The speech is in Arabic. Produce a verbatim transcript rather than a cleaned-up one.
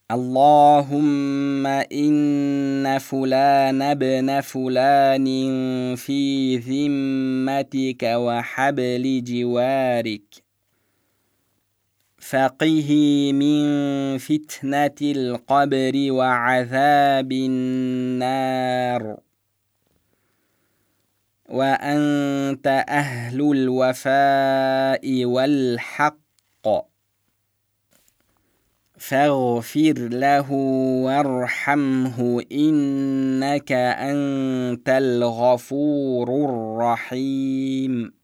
اللهم إن فلان ابن فلان في ذمتك وحبل جوارك، فقه من فتنة القبر وعذاب النار، وأنت أهل الوفاء والحق، فاغفر له وارحمه إنك أنت الغفور الرحيم.